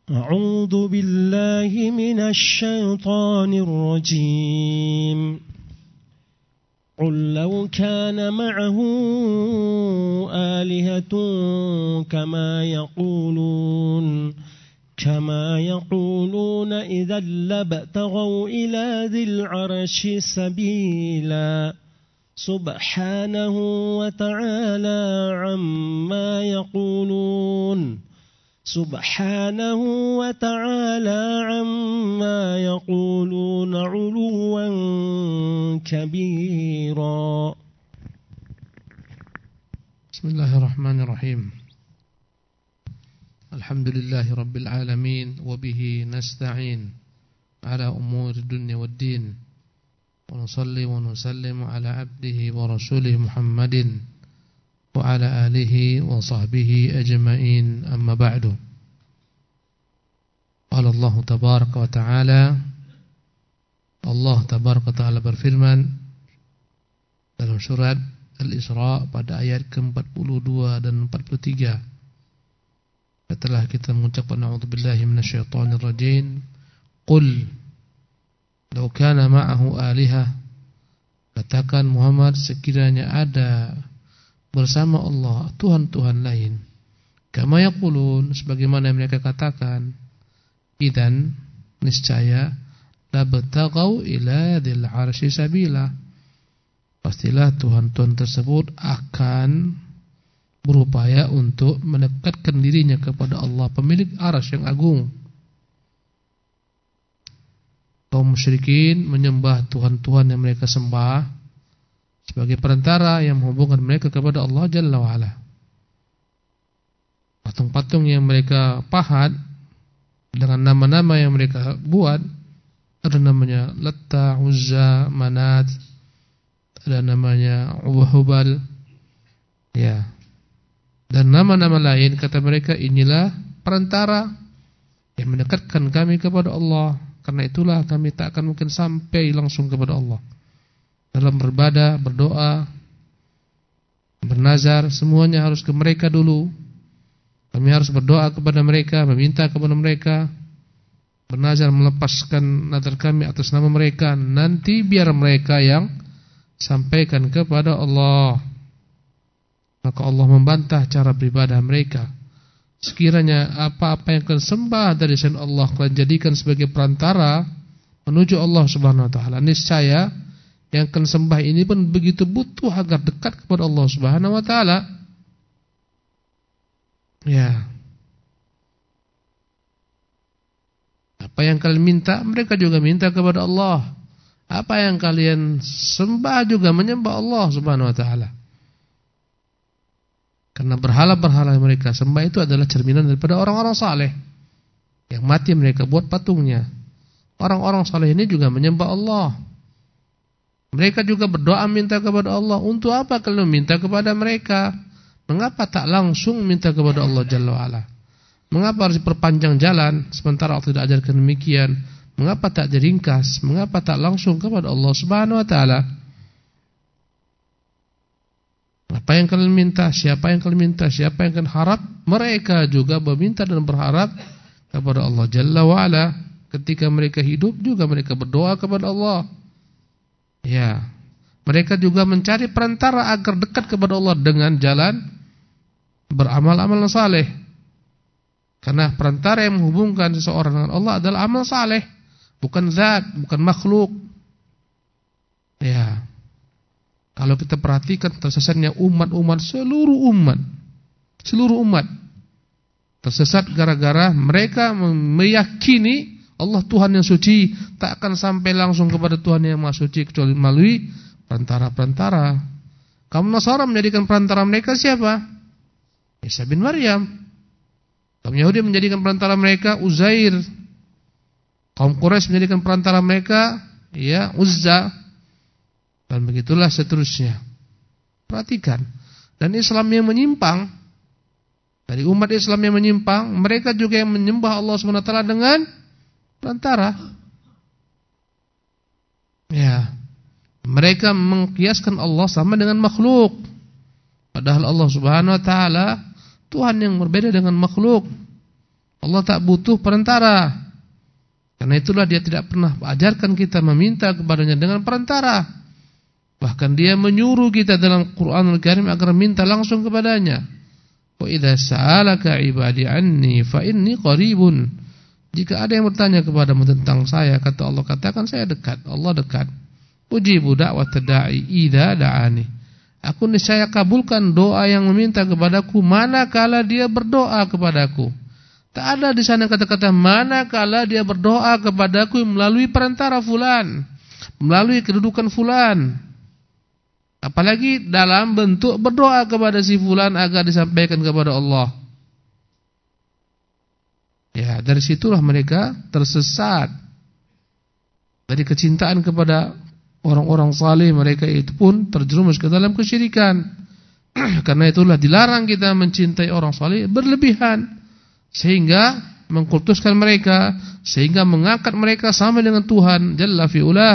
أعوذ بالله من الشيطان الرجيم قل لو كان معه آلهة كما يقولون إذا لابتغوا إلى ذي العرش سبيلا سبحانه وتعالى عما يقولون علوا كبيرا. بسم الله الرحمن الرحيم. الحمد لله رب العالمين وبه نستعين على أمور الدنيا والدين ونصلي ونسلم على عبده ورسوله محمد وعلى آله وصحبه أجمعين أما بعد. قال الله تبارك وتعالى Allah tabaraka ta'ala berfirman dalam surat Al-Isra pada ayat ke-42 dan 43. Setelah kita mengucapkan a'udzubillahi minasyaitonir rajim, qul law kana ma'ahu alihah, katakan Muhammad, sekiranya ada bersama Allah Tuhan-Tuhan lain, kama yaqulun, sebagaimana mereka katakan, idzan, niscaya labtagau ila dzil arsy sabila, pastilah Tuhan-Tuhan tersebut akan berupaya untuk mendekatkan dirinya kepada Allah, pemilik arsy yang agung. Kaum musyrikin menyembah Tuhan-Tuhan yang mereka sembah sebagai perantara yang menghubungkan mereka kepada Allah Jalla wa'ala. Patung-patung yang mereka pahat dengan nama-nama yang mereka buat, ada namanya Latta, Uzza, Manat, ada namanya Hubal, ya, dan nama-nama lain. Kata mereka, inilah perantara yang mendekatkan kami kepada Allah. Karena itulah kami tak akan mungkin sampai langsung kepada Allah. Dalam beribadah, berdoa, bernazar, semuanya harus ke mereka dulu. Kami harus berdoa kepada mereka, meminta kepada mereka, bernazar, melepaskan nazar kami atas nama mereka. Nanti biar mereka yang sampaikan kepada Allah. Maka Allah membantah cara beribadah mereka. Sekiranya apa-apa yang kalian sembah dari selain Allah kalian jadikan sebagai perantara menuju Allah Subhanahu wa taala, niscaya yang kalian sembah ini pun begitu butuh agar dekat kepada Allah Subhanahu wa taala. Ya. Apa yang kalian minta, mereka juga minta kepada Allah. Apa yang kalian sembah juga menyembah Allah Subhanahu wa taala. Karena berhala-berhala yang mereka sembah itu adalah cerminan daripada orang-orang saleh yang mati mereka buat patungnya. Orang-orang saleh ini juga menyembah Allah. Mereka juga berdoa minta kepada Allah. Untuk apa kalian minta kepada mereka? Mengapa tak langsung minta kepada Allah Jalla wa'ala? Mengapa harus diperpanjang jalan sementara Allah tidak ajarkan demikian? Mengapa tak diringkas? Mengapa tak langsung kepada Allah Subhanahu wa taala? Apa yang kalian minta? Siapa yang kalian minta? Siapa yang kalian harap? Mereka juga meminta dan berharap kepada Allah Jalla wa'ala. Ketika mereka hidup juga mereka berdoa kepada Allah. Ya, mereka juga mencari perantara agar dekat kepada Allah dengan jalan beramal-amal saleh. Karena perantara yang menghubungkan seseorang dengan Allah adalah amal saleh, bukan zat, bukan makhluk. Ya. Kalau kita perhatikan tersesatnya umat-umat, seluruh umat tersesat gara-gara mereka meyakini Allah Tuhan yang suci, tak akan sampai langsung kepada Tuhan yang Maha Suci kecuali melalui perantara-perantara. Kaum Nasara menjadikan perantara mereka siapa? Isa bin Maryam. Kaum Yahudi menjadikan perantara mereka Uzair. Kaum Quraisy menjadikan perantara mereka ya Uzza. Dan begitulah seterusnya. Perhatikan. Dan Islam yang menyimpang, dari umat Islam yang menyimpang, mereka juga yang menyembah Allah SWT dengan perantara. Ya. Mereka mengkiaskan Allah sama dengan makhluk. Padahal Allah Subhanahu wa taala Tuhan yang berbeda dengan makhluk. Allah tak butuh perantara. Karena itulah dia tidak pernah ajarkan kita meminta kepadanya dengan perantara. Bahkan dia menyuruh kita dalam Qur'anul Karim agar minta langsung kepadanya. Wa idza sa'alaka 'ibadi 'anni fa inni qaribun. Jika ada yang bertanya kepadamu tentang saya, kata Allah, katakan saya dekat. Allah dekat. Ujibu da'watad da'i idza da'ani. Aku niscaya kabulkan doa yang meminta kepadaku manakala dia berdoa kepadaku. Tak ada di sana kata-kata manakala dia berdoa kepadaku melalui perantara fulan, melalui kedudukan fulan. Apalagi dalam bentuk berdoa kepada si fulan agar disampaikan kepada Allah. Ya, dari situlah mereka tersesat. Dari kecintaan kepada orang-orang saleh, mereka itu pun terjerumus ke dalam kesyirikan. Karena itulah dilarang kita mencintai orang saleh berlebihan, sehingga mengkultuskan mereka, sehingga mengangkat mereka sama dengan Tuhan Jalla fi'ula.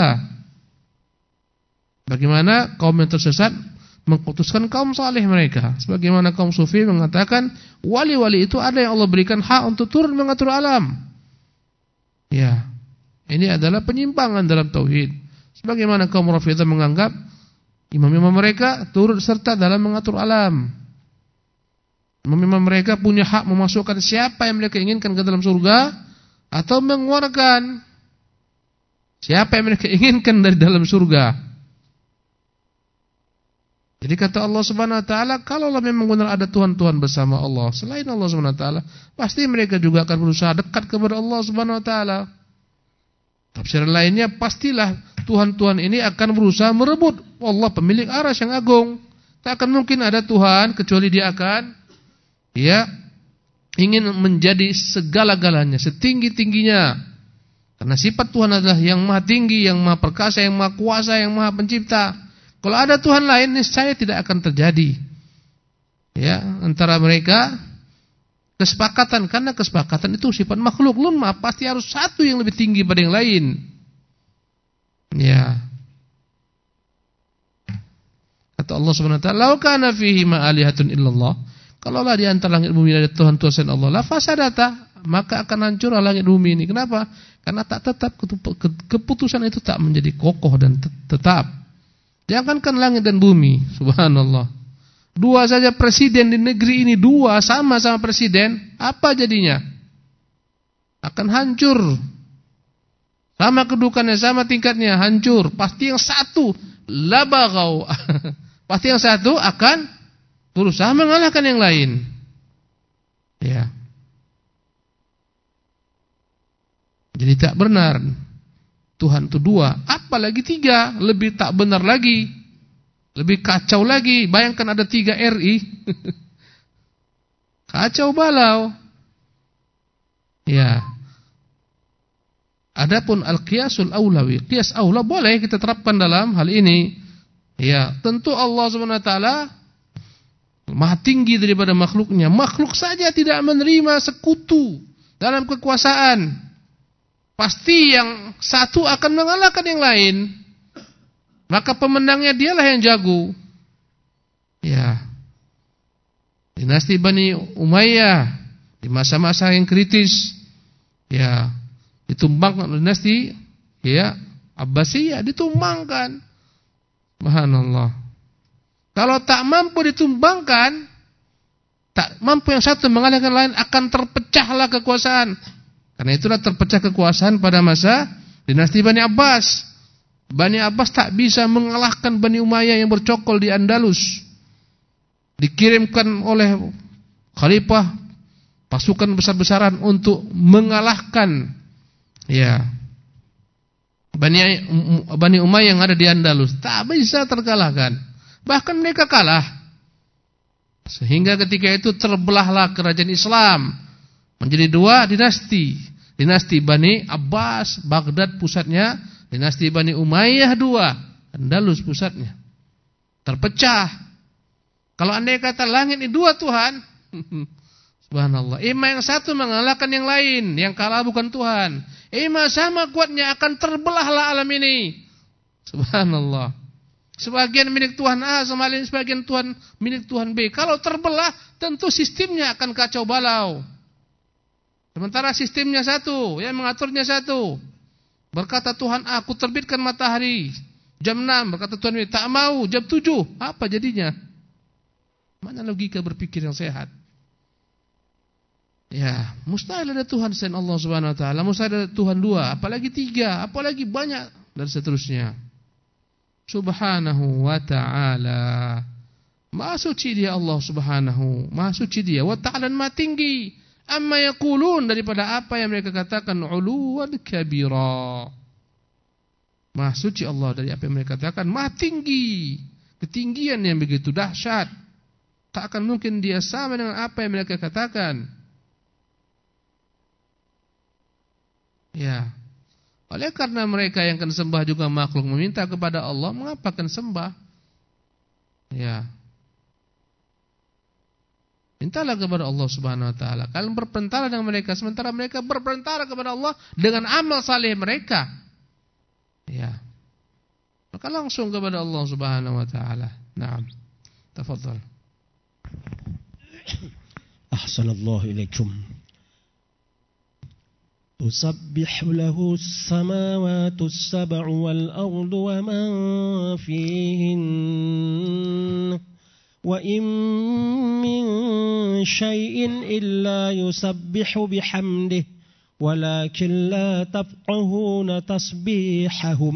Bagaimana kaum yang tersesat mengkultuskan kaum saleh mereka. Sebagaimana kaum sufi mengatakan wali-wali itu ada yang Allah berikan hak untuk turun mengatur alam. Ya, ini adalah penyimpangan dalam tauhid. Sebagaimana kaum Rafidah menganggap imam-imam mereka turut serta dalam mengatur alam. Imam-imam mereka punya hak memasukkan siapa yang mereka inginkan ke dalam surga atau mengeluarkan siapa yang mereka inginkan dari dalam surga. Jadi kata Allah Subhanahu wa taala, kalaulah memang benar ada tuhan-tuhan bersama Allah selain Allah Subhanahu wa taala, pasti mereka juga akan berusaha dekat kepada Allah Subhanahu wa taala. Tafsiran lainnya, pastilah tuhan-tuhan ini akan berusaha merebut Allah pemilik arsy yang agung. Tak akan mungkin ada Tuhan kecuali dia akan ingin menjadi segala-galanya, setinggi-tingginya. Karena sifat Tuhan adalah yang maha tinggi, yang maha perkasa, yang maha kuasa, yang maha pencipta. Kalau ada Tuhan lain, niscaya tidak akan terjadi antara mereka kesepakatan. Karena kesepakatan itu sifat makhluk lemah, pasti harus satu yang lebih tinggi pada yang lain. Kata Allah Subhanahu wa taala, "Lau kana fihi ma alihatun illallah." Kalaulah di antara langit bumi ada Tuhan selain Allah, la fasadata, maka akan hancur langit bumi ini. Kenapa? Karena tak tetap keputusan itu tak menjadi kokoh dan tetap. Jangankan langit dan bumi, subhanallah. Dua saja presiden di negeri ini, dua sama-sama presiden, apa jadinya? Akan hancur. Sama kedudukannya, sama tingkatnya, hancur. Pasti yang satu labagau. Pasti yang satu akan berusaha mengalahkan yang lain. Ya. Jadi tak benar Tuhan itu dua, apalagi tiga, lebih tak benar lagi, lebih kacau lagi. Bayangkan ada 3 RI, kacau balau. Ya. Adapun al-qiyasul aulawi, qiyas aula boleh kita terapkan dalam hal ini. Ya, tentu Allah Subhanahu wa taala maha tinggi daripada makhluknya. Makhluk saja tidak menerima sekutu dalam kekuasaan. Pasti yang satu akan mengalahkan yang lain. Maka pemenangnya dialah yang jago. Ya. Dinasti Bani Umayyah di masa-masa yang kritis, ditumbangkan dinasti Abbasiyah, ditumbangkan. Subhanallah. Kalau tak mampu ditumbangkan, tak mampu yang satu mengalahkan lain, akan terpecahlah kekuasaan. Karena itulah terpecah kekuasaan pada masa dinasti Bani Abbas. Bani Abbas tak bisa mengalahkan Bani Umayyah yang bercokol di Andalus. Dikirimkan oleh khalifah pasukan besar-besaran untuk mengalahkan Bani Umayyah yang ada di Andalus. Tak bisa terkalahkan. Bahkan mereka kalah. Sehingga ketika itu terbelahlah kerajaan Islam menjadi 2 dinasti. Dinasti Bani Abbas, Baghdad pusatnya. Dinasti Bani Umayyah 2, Andalus pusatnya. Terpecah. Kalau andai kata langit ini 2 Tuhan, subhanallah, ima yang satu mengalahkan yang lain, yang kalah bukan Tuhan. Ima sama kuatnya akan terbelahlah alam ini. Subhanallah. Sebagian milik Tuhan A, sama lain sebagian Tuhan milik Tuhan B. Kalau terbelah, tentu sistemnya akan kacau balau. Sementara sistemnya satu, yang mengaturnya satu. Berkata Tuhan, aku terbitkan matahari jam 6, berkata Tuhan, tak mau jam 7. Apa jadinya? Mana logika berpikir yang sehat? Ya, mustahil ada Tuhan selain Allah Subhanahu wa taala, mustahil ada Tuhan dua, apalagi tiga, apalagi banyak dan seterusnya. Subhanahu wa ta'ala. Maha suci dia Allah Subhanahu, maha suci dia wa ta'ala, maha tinggi. Amma yaqulun, daripada apa yang mereka katakan, uluwan kabira. Maha suci Allah dari apa yang mereka katakan, maha tinggi, ketinggian yang begitu dahsyat. Tak akan mungkin dia sama dengan apa yang mereka katakan. Ya. Oleh karena mereka yang akan sembah juga makhluk meminta kepada Allah, mengapa akan sembah? Ya. Mintalah kepada Allah Subhanahu wa taala. Kalian berperantara dengan mereka sementara mereka berperantara kepada Allah dengan amal saleh mereka. Ya. Maka langsung kepada Allah Subhanahu wa taala. Naam. Tafadhal. Ahsanallahu ilaikum. تسبح له السماوات السبع والأرض ومن فيهن وإن من شيء إلا يسبح بحمده ولكن لا تفقهون تسبيحهم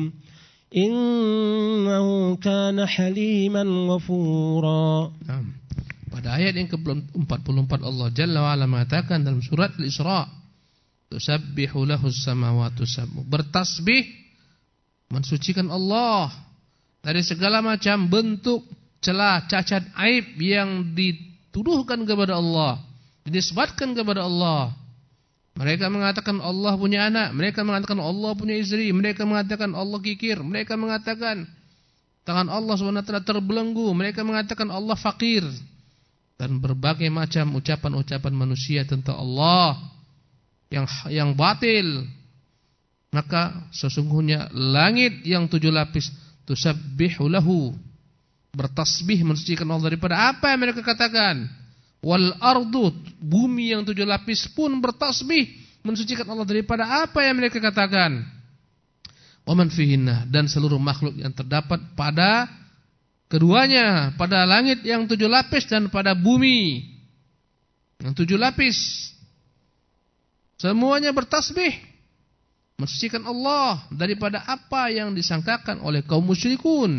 إنه كان حليما غفورا. Pada ayat yang ke-44 Allah Jalla wa Ala mengatakan dalam surat Al-Isra, tusabbihu lahus samawati sab'u, bertasbih mensucikan Allah dari segala macam bentuk celah, cacat, aib yang dituduhkan kepada Allah, dinisbatkan kepada Allah. Mereka mengatakan Allah punya anak, mereka mengatakan Allah punya istri, mereka mengatakan Allah kikir, mereka mengatakan tangan Allah SWT terbelenggu, mereka mengatakan Allah fakir, dan berbagai macam ucapan-ucapan manusia tentang Allah yang batil. Maka sesungguhnya langit yang 7 lapis tusabbihu lahu, bertasbih mensucikan Allah daripada apa yang mereka katakan. Wal ardu, bumi yang 7 lapis pun bertasbih mensucikan Allah daripada apa yang mereka katakan. Wa man fihinna, dan seluruh makhluk yang terdapat pada keduanya, pada langit yang 7 lapis dan pada bumi yang 7 lapis. Semuanya bertasbih mensucikan Allah daripada apa yang disangkakan oleh kaum musyrikun.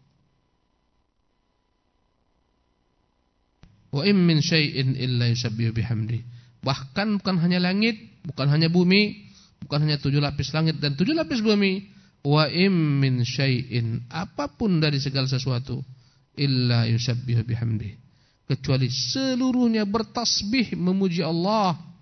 Wa in min syai'in illa yusabbihu bihamdi. Bahkan bukan hanya langit, bukan hanya bumi, bukan hanya 7 lapis langit dan 7 lapis bumi. Wa in min syai'in, apapun dari segala sesuatu, illa yusabbihu bihamdi, kecuali seluruhnya bertasbih memuji Allah.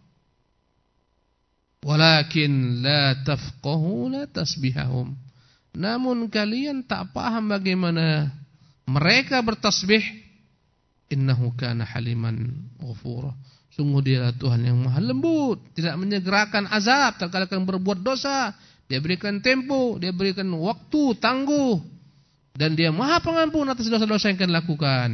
Walakin la tafqahuna tasbihahum, namun kalian tak paham bagaimana mereka bertasbih. Innahu kana haliman ghafura, sungguh dia Tuhan yang maha lembut, tidak menyegerakan azab tatkala kalian berbuat dosa. Dia berikan tempo, dia berikan waktu tangguh, dan dia maha pengampun atas dosa-dosa yang kalian lakukan.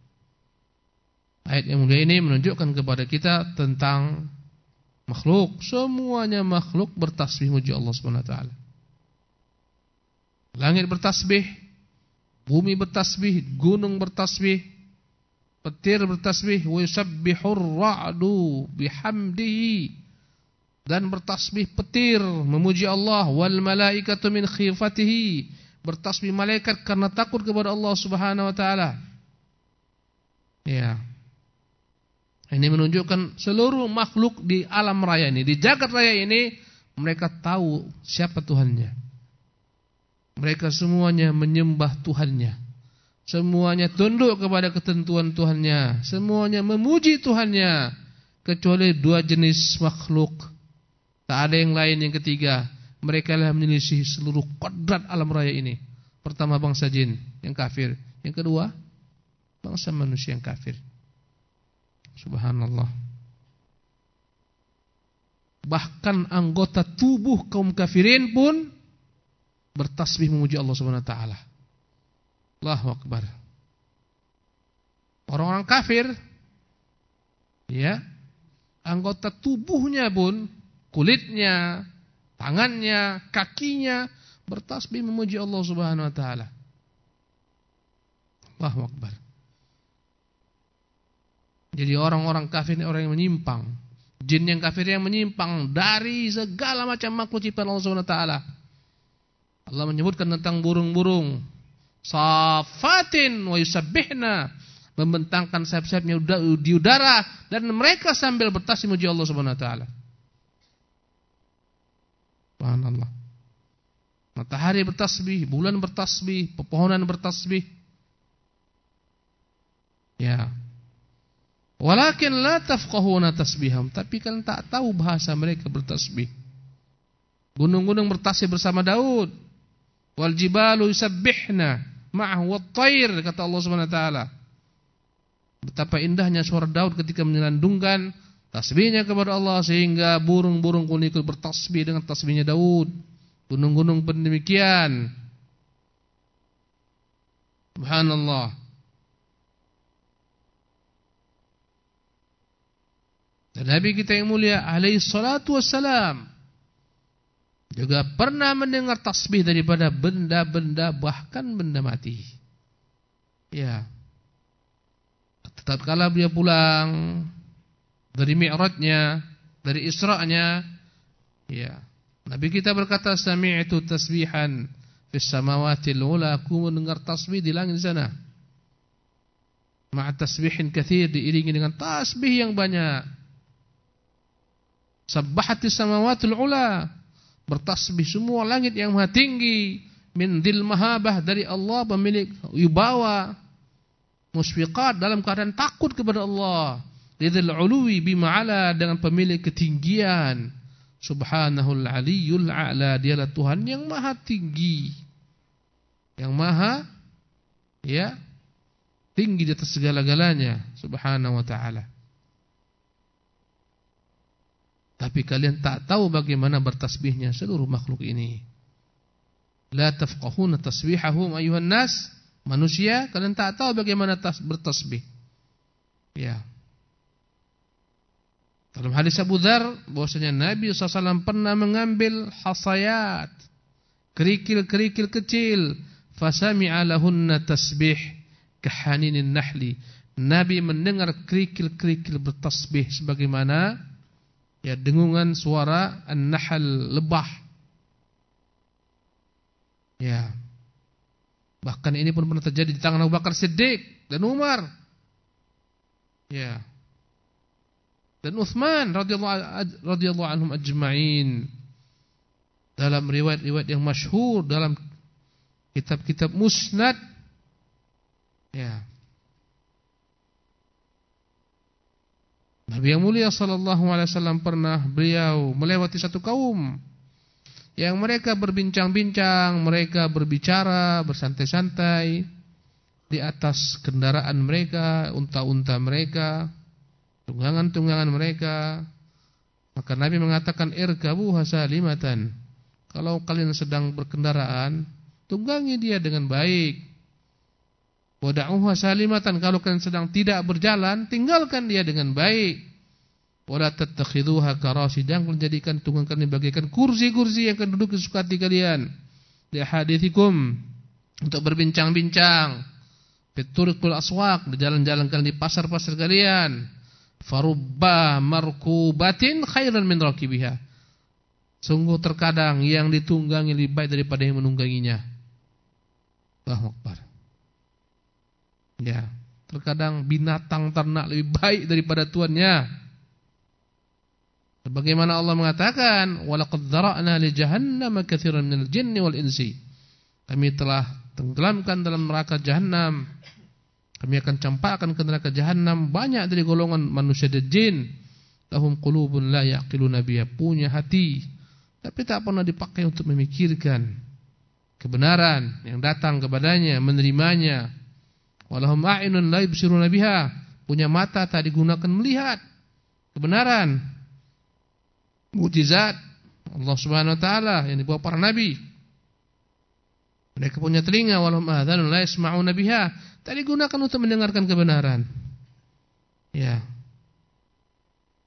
Ayat yang mulia ini menunjukkan kepada kita tentang makhluk, semuanya makhluk bertasbih memuji Allah Subhanahu wa taala. Langit bertasbih, bumi bertasbih, gunung bertasbih, petir bertasbih, wa yusabbihur ra'du bihamdihi, dan bertasbih petir memuji Allah, wal malaikatu min khifatihi, bertasbih malaikat karena takut kepada Allah Subhanahu wa taala. Ya. Ini menunjukkan seluruh makhluk di alam raya ini, di jagat raya ini, mereka tahu siapa Tuhannya. Mereka semuanya menyembah Tuhannya. Semuanya tunduk kepada ketentuan Tuhannya. Semuanya memuji Tuhannya. Kecuali 2 jenis makhluk. Tak ada yang lain, yang ketiga. Mereka lah menyelisih seluruh kodrat alam raya ini. Pertama bangsa jin yang kafir. Yang kedua bangsa manusia yang kafir. Subhanallah. Bahkan anggota tubuh kaum kafirin pun bertasbih memuji Allah Subhanahu wa taala. Allahu akbar. Orang-orang kafir, ya, anggota tubuhnya pun, kulitnya, tangannya, kakinya bertasbih memuji Allah Subhanahu wa taala. Allahu Akbar. Jadi orang-orang kafir ini orang yang menyimpang. Jin yang kafir yang menyimpang dari segala macam makhluk ciptaan Allah Subhanahu wa taala. Allah menyebutkan tentang burung-burung. Safatin wa yusabbihna, membentangkan sayap-sayapnya di udara dan mereka sambil bertasbih memuji Allah Subhanahu wa taala. Subhanallah. Matahari bertasbih, bulan bertasbih, pepohonan bertasbih. Ya. Walakin la tafqahuna tasbiham, tapi kalian tak tahu bahasa mereka bertasbih. Gunung-gunung bertasbih bersama Daud. Wal jibalu yusabbihna ma'ahu wat-thair, kata Allah Subhanahu wa taala. Betapa indahnya suara Daud ketika menyelandungkan tasbihnya kepada Allah sehingga burung-burung pun ikut bertasbih dengan tasbihnya Daud. Gunung-gunung pun demikian. Subhanallah. Dan Nabi kita yang mulia alaihi salatu wassalam juga pernah mendengar tasbih daripada benda-benda, bahkan benda mati. Ya. Tatkala beliau pulang dari Mi'rajnya, dari Isra'nya, ya. Nabi kita berkata, sami'tu tasbihan fis samawatil ula, aku mendengar tasbih di langit sana. Ma'a tasbihin katsir, diiringi dengan tasbih yang banyak. Sabbahatis samawatul ula, bertasbih semua langit yang maha tinggi, min dzil mahabah, dari Allah pemilik wibawa, musfiqat, dalam keadaan takut kepada Allah, lidzil uluwi bima'ala, dengan pemilik ketinggian, subhanahul aliyul a'la, dialah Tuhan yang maha tinggi, yang maha tinggi di atas segala-galanya, subhanahu wa ta'ala. Tapi kalian tak tahu bagaimana bertasbihnya seluruh makhluk ini. La tafqahuna tasbihahum ayuhan nas, manusia, kalian tak tahu bagaimana bertasbih. Ya. Dalam hadis Abu Dzar bahwasanya Nabi SAW pernah mengambil hasayat, kerikil-kerikil kecil, fasami'a lahunna tasbih kahaninin nahli. Nabi mendengar kerikil-kerikil bertasbih sebagaimana dengungan suara an-nahl, lebah. Ya. Bahkan ini pun pernah terjadi di tangan Abu Bakar Siddiq dan Umar. Ya. Dan Utsman radhiyallahu anhum ajma'in. Dalam riwayat-riwayat yang masyhur dalam kitab-kitab musnad. Ya. Nabi yang mulia sallallahu alaihi wasallam pernah beliau melewati satu kaum yang mereka berbincang-bincang, mereka berbicara, bersantai-santai di atas kendaraan mereka, unta-unta mereka, tunggangan-tunggangan mereka. Maka Nabi mengatakan, irkabu hasalimatan, kalau kalian sedang berkendaraan, tunggangi dia dengan baik. Wada'uhu salimatan, kalau kalian sedang tidak berjalan, tinggalkan dia dengan baik. Wala tattakhiduha karasi, jangan kalian jadikan tunggang kalian bagaikan kursi-kursi yang akan duduk di suka hati kalian. Li hadithikum, untuk berbincang-bincang. Fiturqul aswaq, di jalan-jalan kalian, di pasar-pasar kalian. Farubba markubatin khairan min rakibiha. Sungguh terkadang yang ditunggangi lebih baik daripada yang menungganginya. Allahu Akbar. Ya, terkadang binatang ternak lebih baik daripada tuannya. Sebagaimana Allah mengatakan, walaqad dzara'na li jahannama katsiran minal jinni wal insi. Kami telah tenggelamkan dalam neraka jahanam. Kami akan campakkan ke neraka jahanam banyak dari golongan manusia dan jin. Lahum qulubun la yaqiluna biha, punya hati tapi tak pernah dipakai untuk memikirkan kebenaran yang datang kepadanya, menerimanya. Walahum a'yunun la yubsiruna biha, punya mata tak digunakan melihat kebenaran, mukjizat Allah Subhanahu wa taala yang dibawa para nabi. Mereka punya telinga, walahum adhanun la yasma'una biha, tak digunakan untuk mendengarkan kebenaran. Ya.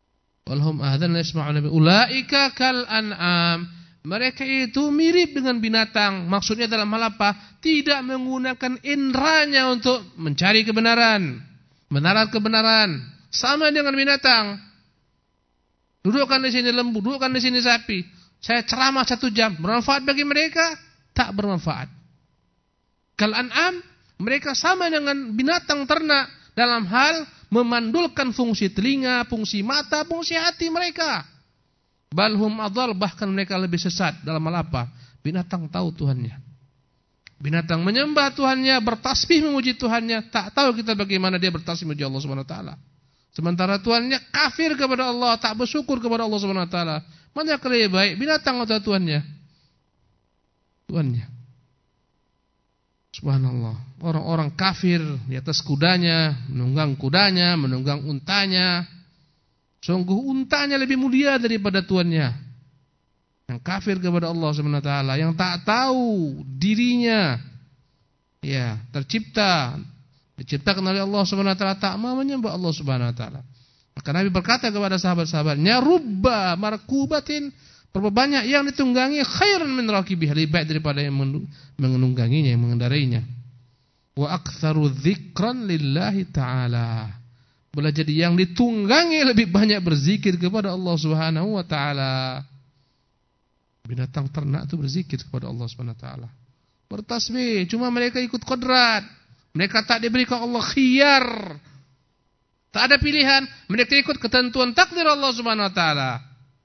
Walhum adzan la yasma'una bi ulaika kal an'am. Mereka itu mirip dengan binatang. Maksudnya dalam hal apa? Tidak menggunakan indranya untuk mencari kebenaran, menarat kebenaran. Sama dengan binatang. Dudukkan di sini lembu, dudukkan di sini sapi. Saya ceramah 1 jam, bermanfaat bagi mereka? Tak bermanfaat. Kal an'am, mereka sama dengan binatang ternak dalam hal memandulkan fungsi telinga, fungsi mata, fungsi hati mereka. Balhum adhal, bahkan mereka lebih sesat. Dalam hal apa? Binatang tahu Tuhannya. Binatang menyembah Tuhannya, bertasbih memuji Tuhannya. Tak tahu kita bagaimana dia bertasbih memuji Allah Subhanahu wa taala. Sementara Tuhannya kafir kepada Allah, tak bersyukur kepada Allah Subhanahu wa taala. Mana yang lebih baik, binatang atau Tuhannya? Tuhannya. Subhanallah. Orang-orang kafir di atas kudanya, menunggang kudanya, menunggang untanya. Sungguh untanya lebih mulia daripada tuannya. Yang kafir kepada Allah Subhanahu wa taala, yang tak tahu dirinya ya, diciptakan oleh Allah Subhanahu wa taala, tak mau menyembah Allah Subhanahu wa taala. Maka Nabi berkata kepada sahabat-sahabatnya, rubba markubatin, berapa banyak yang ditunggangi khairan min rakibih, lebih baik daripada yang menungganginya, yang mengendarainya. Wa aktsaru dzikran lillahi taala. Boleh jadi yang ditunggangi lebih banyak berzikir kepada Allah Subhanahu wa taala. Binatang ternak itu berzikir kepada Allah Subhanahu wa taala. Bertasbih, cuma mereka ikut kodrat. Mereka tak diberikan Allah khiyar. Tak ada pilihan, mereka ikut ketentuan takdir Allah Subhanahu wa taala.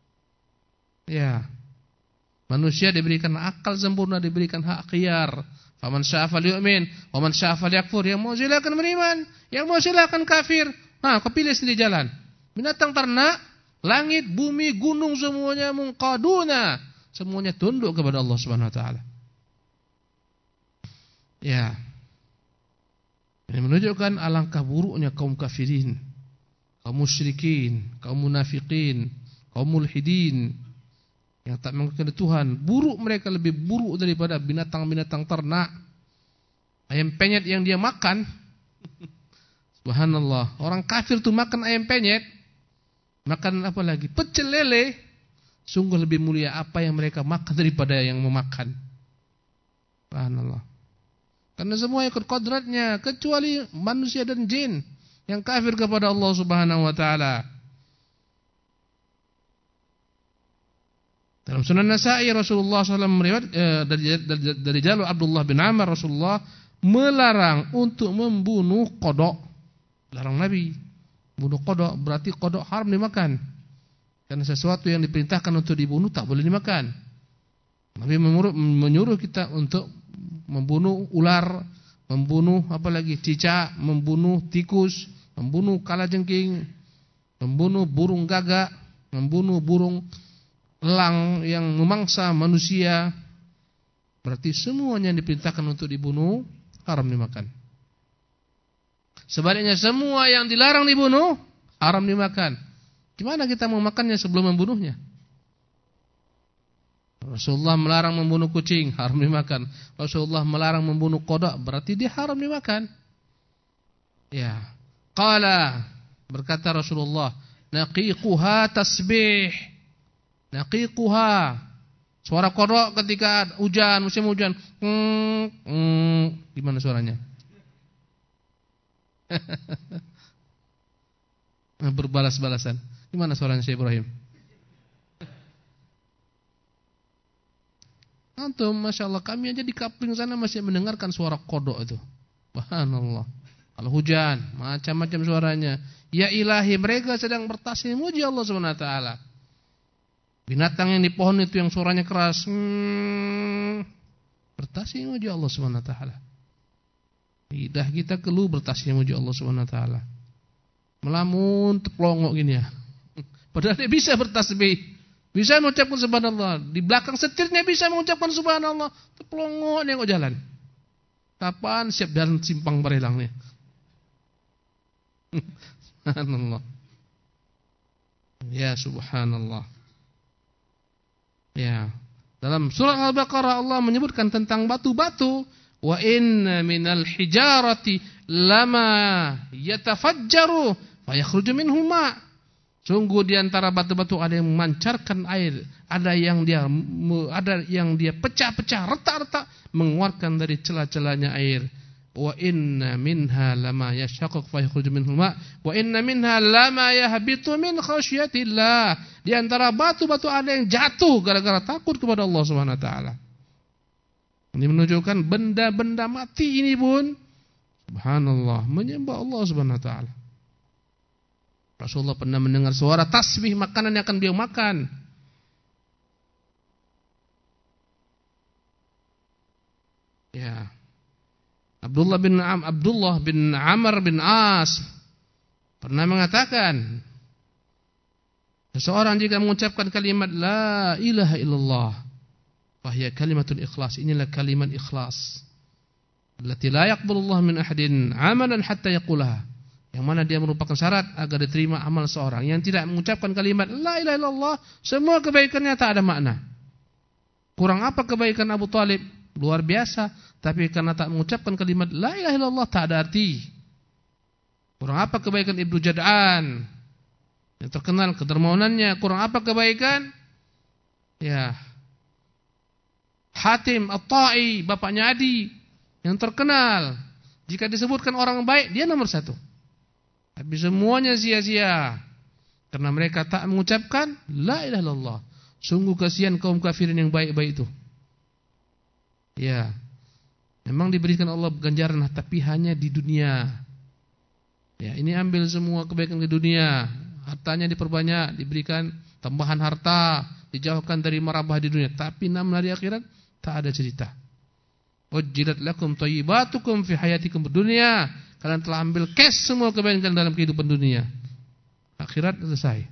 Ya. Manusia diberikan akal sempurna, diberikan hak khiyar. Faman syaa'a falyu'min, wa man syaa'a falyakfur. Yang mau silakan beriman, yang mau silakan kafir. Nah, kau pilih sendiri jalan. Binatang ternak, langit, bumi, gunung semuanya munqaduna. Semuanya tunduk kepada Allah Subhanahu wa taala. Ya. Ini menunjukkan alangkah buruknya kaum kafirin, kaum musyrikin, kaum munafikin, kaum mulhidin yang tak mengenal Tuhan. Buruk mereka, lebih buruk daripada binatang-binatang ternak. Ayam penyet yang dia makan, subhanallah, orang kafir tuh makan ayam penyet, makan apa lagi? Pecel lele. Sungguh lebih mulia apa yang mereka makan daripada yang memakan. Subhanallah. Karena semua ikut kodratnya, kecuali manusia dan jin yang kafir kepada Allah Subhanahu wa taala. Dalam Sunan Nasa'i, Rasulullah SAW meriwayat dari jalur Abdullah bin Amr, Rasulullah melarang untuk membunuh kodok. Larang Nabi. Bunuh kodok berarti kodok haram dimakan. Karena sesuatu yang diperintahkan untuk dibunuh tak boleh dimakan. Nabi menyuruh kita untuk membunuh ular, membunuh apalagi cicak, membunuh tikus, membunuh kalajengking, membunuh burung gagak, membunuh burung elang yang memangsa manusia. Berarti semuanya yang diperintahkan untuk dibunuh haram dimakan. Sebaliknya semua yang dilarang dibunuh haram dimakan. Gimana kita mau makannya sebelum membunuhnya? Rasulullah melarang membunuh kucing, haram dimakan. Rasulullah melarang membunuh kodok, berarti dia haram dimakan. Ya. Qala, berkata Rasulullah, naqiquha tasbih. Naqiquha. Suara kodok ketika hujan, musim hujan. Gimana suaranya? Berbalas-balasan. Gimana suaranya Syekh Ibrahim? Antum, Masya Allah, kami aja di kapling sana masih mendengarkan suara kodok itu. Subhanallah. Kalau hujan, macam-macam suaranya. Ya ilahi, mereka sedang bertasbih memuji Allah Subhanahu wa taala. Binatang yang di pohon itu yang suaranya keras, bertasbih memuji Allah Subhanahu wa taala. Lidah kita keluh bertasbih memuji Allah Subhanahu wa taala. Melamun teplongok gini ya. Padahal dia bisa bertasbih, bisa mengucapkan subhanallah. Di belakang setirnya bisa mengucapkan subhanallah. Teplongok nengok jalan. Kapan siap jalan simpang berelang nih? Subhanallah. Ya subhanallah. Ya. Dalam surah Al-Baqarah Allah menyebutkan tentang batu-batu. Wa inna minal hijarati lama yatafajjaru fayakhruju minhu ma'. Sungguh di antara batu-batu ada yang memancarkan air, ada yang dia pecah-pecah, retak-retak, mengeluarkan dari celah-celahnya air. Wa inna minha lama yashaqqaq fa yakhruju minhu ma wa inna minha lama yahbitu min khasyatillah. Di antara batu-batu ada yang jatuh gara-gara takut kepada Allah Subhanahu wa taala. Ini menunjukkan benda-benda mati ini pun subhanallah menyembah Allah Subhanahu wa taala. Rasulullah pernah mendengar suara tasbih makanan yang akan beliau makan. Ya. Abdullah bin Amr bin As pernah mengatakan, seseorang jika mengucapkan kalimat la ilaha illallah, fahiya kalimatul ikhlas, inilah kalimat ikhlas. Allati la yaqbalullah min ahadin amalan hatta yaqulaha, yang mana dia merupakan syarat agar diterima amal seorang. Yang tidak mengucapkan kalimat la ilaha illallah, semua kebaikannya tak ada makna. Kurang apa kebaikan Abu Talib? Luar biasa, tapi karena tak mengucapkan kalimat la ilaha illallah tak ada arti. Kurang apa kebaikan Ibnu Jad'an yang terkenal kedermawanannya? Kurang apa kebaikan ya Hatim At-Ta'i, bapaknya Adi, yang terkenal jika disebutkan orang baik dia nomor satu. Tapi semuanya sia-sia karena mereka tak mengucapkan la ilaha illallah. Sungguh kasihan kaum kafirin yang baik-baik itu. Ya, memang diberikan Allah ganjaran tapi hanya di dunia. Ya, ini ambil semua kebaikan di dunia, hartanya diperbanyak, diberikan tambahan harta, dijauhkan dari marabah di dunia. Tapi namun hari akhirat tak ada cerita. Wajjilat lakum thayyibatukum fi hayatikum dunya. Kalian telah ambil cash semua kebaikan dalam kehidupan dunia. Akhirat selesai.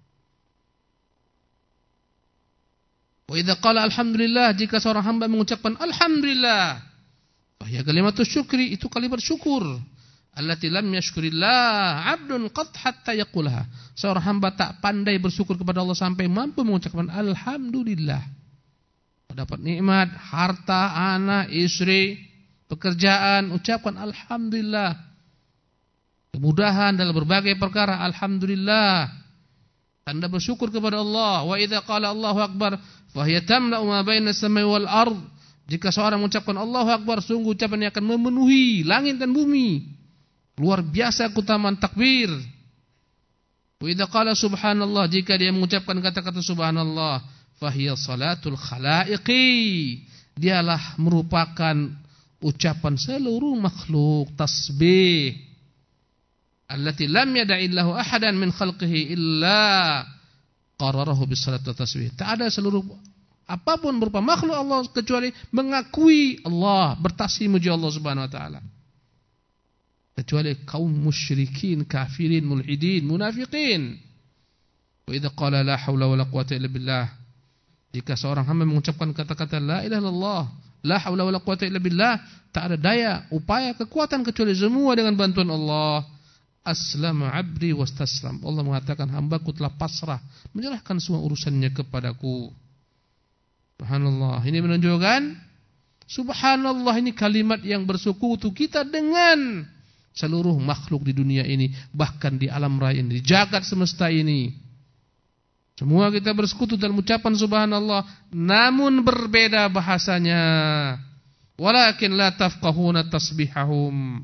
Wa idza qala alhamdulillah, jika seorang hamba mengucapkan alhamdulillah, ya kalimatus syukri, itu kalimat syukur. Allati lam yashkurillah 'abdun qad hatta yaqulaha. Seorang hamba tak pandai bersyukur kepada Allah sampai mampu mengucapkan alhamdulillah. Dapat nikmat, harta, anak, istri, pekerjaan, ucapkan alhamdulillah. Kemudahan dalam berbagai perkara, alhamdulillah. Anda bersyukur kepada Allah. Wa idza qala Allahu akbar fahiya tamla'u ma baina as-samai wal ard. Jika seorang mengucapkan Allahu akbar, sungguh ucapannya akan memenuhi langit dan bumi. Luar biasa keutamaan takbir. Wa idza qala subhanallah, jika dia mengucapkan kata-kata subhanallah, fahiya salatul khalaiqi. Dialah merupakan ucapan seluruh makhluk, tasbih. Allati lam yada'illahu ahadan min khalqihi illa qararahu bisalat wa tasbih. Tak ada seluruh apapun berupa makhluk Allah kecuali mengakui Allah, bertasbih memuji Allah Subhanahu wa taala. Kecuali kaum musyrikin, kafirin, mulhidin, munafiqin. Wa idza qala la haula wala quwwata illa billah. Jika seorang hamba mengucapkan kata-kata la ilaha illallah, la haula wala quwwata illa billah, tak ada daya, upaya, kekuatan kecuali semua dengan bantuan Allah. Aslama abdi wastaslam. Allah mengatakan hambaku telah pasrah, menyerahkan semua urusannya kepadaku. Subhanallah. Ini menunjukkan subhanallah, ini kalimat yang bersekutu kita dengan seluruh makhluk di dunia ini, bahkan di alam raya ini, di jagat semesta ini. Semua kita bersekutu dalam ucapan subhanallah, namun berbeda bahasanya. Walakin la tafqahuna tasbihahum.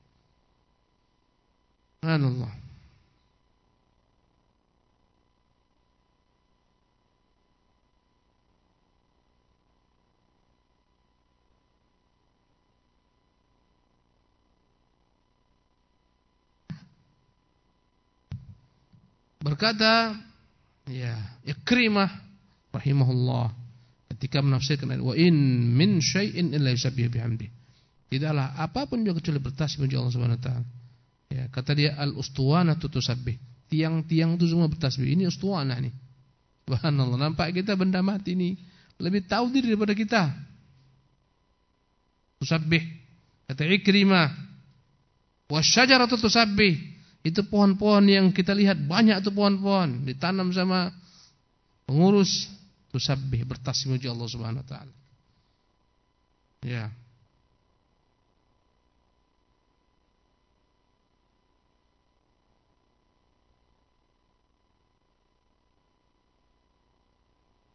Subhanallah. Berkata ya Ikrimah rahimahullah ketika menafsirkan ayat wa in min syai'in illa yusabbihu bihamdi. Tidaklah apapun juga kecuali bertasbih memuji Allah Subhanahu wa taala. Ya, kata dia al-ustuwanatu tusabbih. Tiang-tiang itu semua bertasbih. Ini ustuwanah nih. Subhanallah, nampak kita benda mati ini lebih tahu diri daripada kita. Tusabbih. Kata Ikrimah, wasyajaratu tusabbih. Itu pohon-pohon yang kita lihat banyak itu pohon-pohon ditanam sama pengurus, tusabbih, bertasbih memuji Allah Subhanahu wa taala. Ya.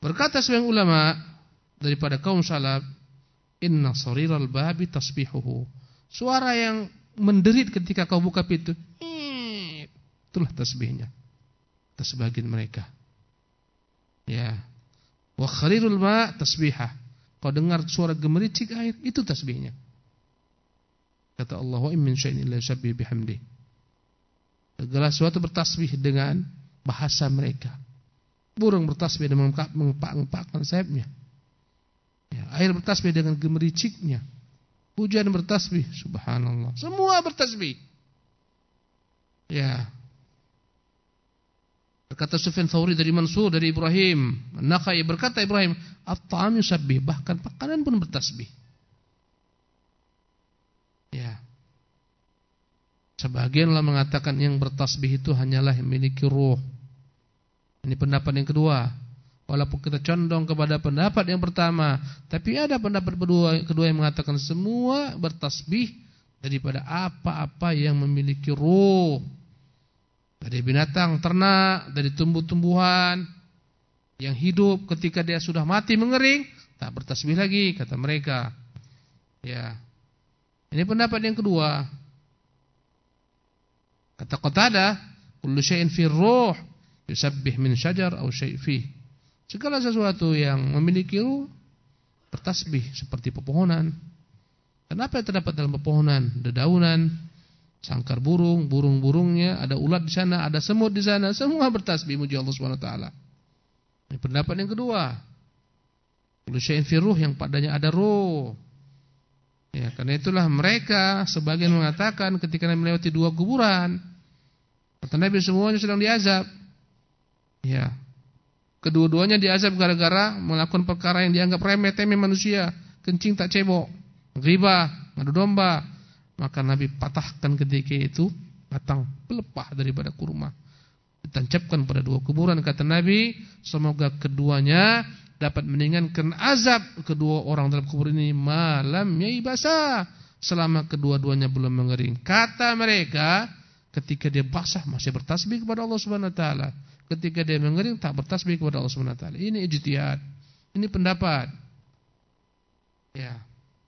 Berkata sebagian ulama daripada kaum salaf, inna sariral babi tasbihuhu. Suara yang menderit ketika kau buka pintu, itulah tasbihnya. Kata sebagian mereka. Ya. Wa kharirul ma tasbihah. Kau dengar suara gemericik air, itu tasbihnya. Kata Allah, wa in min syai'in illa yusabbihu bihamdih. Segala sesuatu bertasbih dengan bahasa mereka. Burung bertasbih dengan mengepak-ngepakkan sayapnya. Ya, air bertasbih dengan gemericiknya. Hujan bertasbih, subhanallah. Semua bertasbih. Ya. Berkata Sufyan Tsauri dari Mansur dari Ibrahim An-Nakhai, berkata Ibrahim, at-ta'am yusabbih, bahkan makanan pun bertasbih. Ya. Sebagian ulama mengatakan yang bertasbih itu hanyalah yang memiliki ruh. Ini pendapat yang kedua. Walaupun kita condong kepada pendapat yang pertama, tapi ada pendapat kedua yang mengatakan semua bertasbih daripada apa-apa yang memiliki ruh. Dari binatang, ternak, dari tumbuh-tumbuhan yang hidup ketika dia sudah mati mengering, tak bertasbih lagi, kata mereka. Ya. Ini pendapat yang kedua. Kata Qatadah, kullu syai'in fi ruh yusabbih min syajar aw syai' fi. Segala sesuatu yang memiliki ruh bertasbih seperti pepohonan. Kenapa terdapat dalam pepohonan? Dedaunan, sangkar burung, burung-burungnya, ada ulat di sana, ada semut di sana, semua bertasbih muji Allah Subhanahu wa taala. Ini pendapat yang kedua. Kullu syai'in fi ruh, yang padanya ada ruh. Ya, karena itulah mereka sebagian mengatakan ketika melewati dua kuburan, kata Nabi semuanya sedang diazab. Ya. Kedua-duanya diazab gara-gara melakukan perkara yang dianggap remeh-temeh manusia, kencing tak cebok, ghibah, ngadu domba. Maka Nabi patahkan ketika itu batang pelepah daripada kurma, ditancapkan pada dua kuburan. Kata Nabi, semoga keduanya dapat meringankan azab kedua orang dalam kubur ini malam yaibasa, selama kedua-duanya belum mengering. Kata mereka, ketika dia basah masih bertasbih kepada Allah Subhanahu wa taala, ketika dia mengering tak bertasbih kepada Allah Subhanahu wa taala. Ini ijtihad. Ini pendapat. Ya.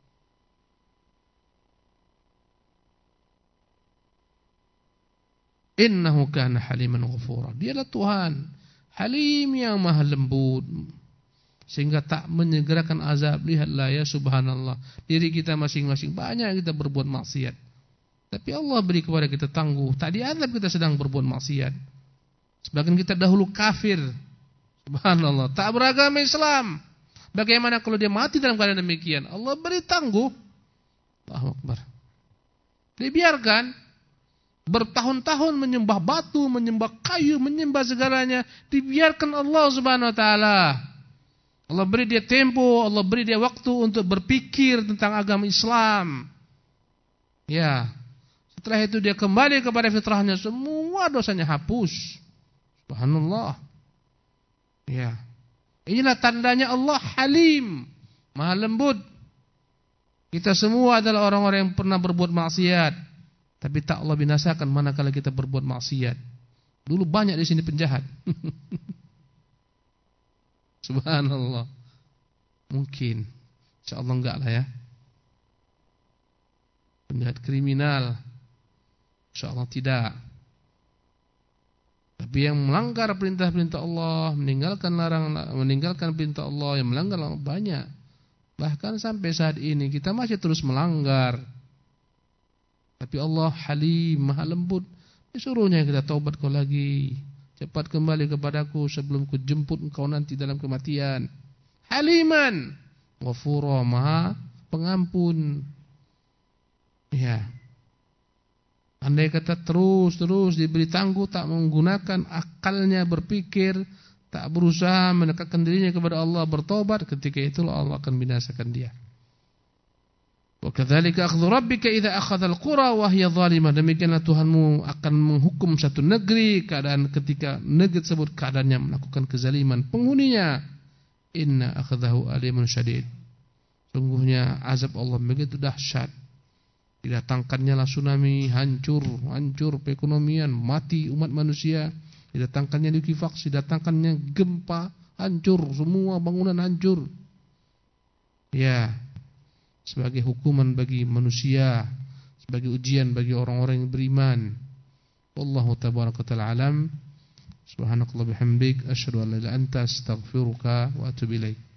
Innahu kana haliman ghafura. Dialah Tuhan Halim yang maha lembut, sehingga tak menyegerakan azab. Lihatlah ya subhanallah, diri kita masing-masing banyak kita berbuat maksiat, tapi Allah beri kepada kita tangguh, tak diazab kita sedang berbuat maksiat. Sebagian kita dahulu kafir, subhanallah, tak beragama Islam. Bagaimana kalau dia mati dalam keadaan demikian? Allah beri tangguh. Allahu Akbar. Dibiarkan bertahun-tahun menyembah batu, menyembah kayu, menyembah segalanya, dibiarkan Allah Subhanahu wa taala. Allah beri dia tempo, Allah beri dia waktu untuk berpikir tentang agama Islam. Ya. Setelah itu dia kembali kepada fitrahnya, semua dosanya hapus. Subhanallah. Ya. Inilah tandanya Allah Halim, maha lembut. Kita semua adalah orang-orang yang pernah berbuat maksiat, tapi tak Allah binasakan manakala kita berbuat maksiat. Dulu banyak di sini penjahat. Subhanallah. Mungkin, insyaallah enggak lah ya. Penjahat kriminal, insyaallah tidak. Tapi yang melanggar perintah-perintah Allah, meninggalkan perintah Allah, yang melanggar banyak. Bahkan sampai saat ini kita masih terus melanggar. Tapi Allah Halim, maha lembut. Disuruhnya kita taubat kau lagi, cepat kembali kepadaku sebelum ku jemput engkau nanti dalam kematian. Haliman Ghafura, maha pengampun. Ya. Andai kata terus diberi tangguh, tak menggunakan akalnya berpikir, tak berusaha mendekatkan dirinya kepada Allah, bertobat, ketika itulah Allah akan binasakan dia. Wa kadzalika akhdhu rabbika idza akhadhal qura wa hiya zalimah. Demikianlah Tuhanmu akan menghukum satu negeri ketika negeri tersebut keadaannya melakukan kezaliman penghuninya. Inna akhdahu alimun syadid. Sungguhnya azab Allah begitu dahsyat. Didatangkannya lah tsunami, hancur perekonomian, mati umat manusia. Didatangkannya likuifaksi, didatangkannya gempa, hancur, semua bangunan hancur. Ya, sebagai hukuman bagi manusia, sebagai ujian bagi orang-orang yang beriman. Wallahu tabaraka ta'ala alam. Subhanakallah bihamdik, asyhadu an la ilaha illa anta, astaghfiruka wa atubu ilaik.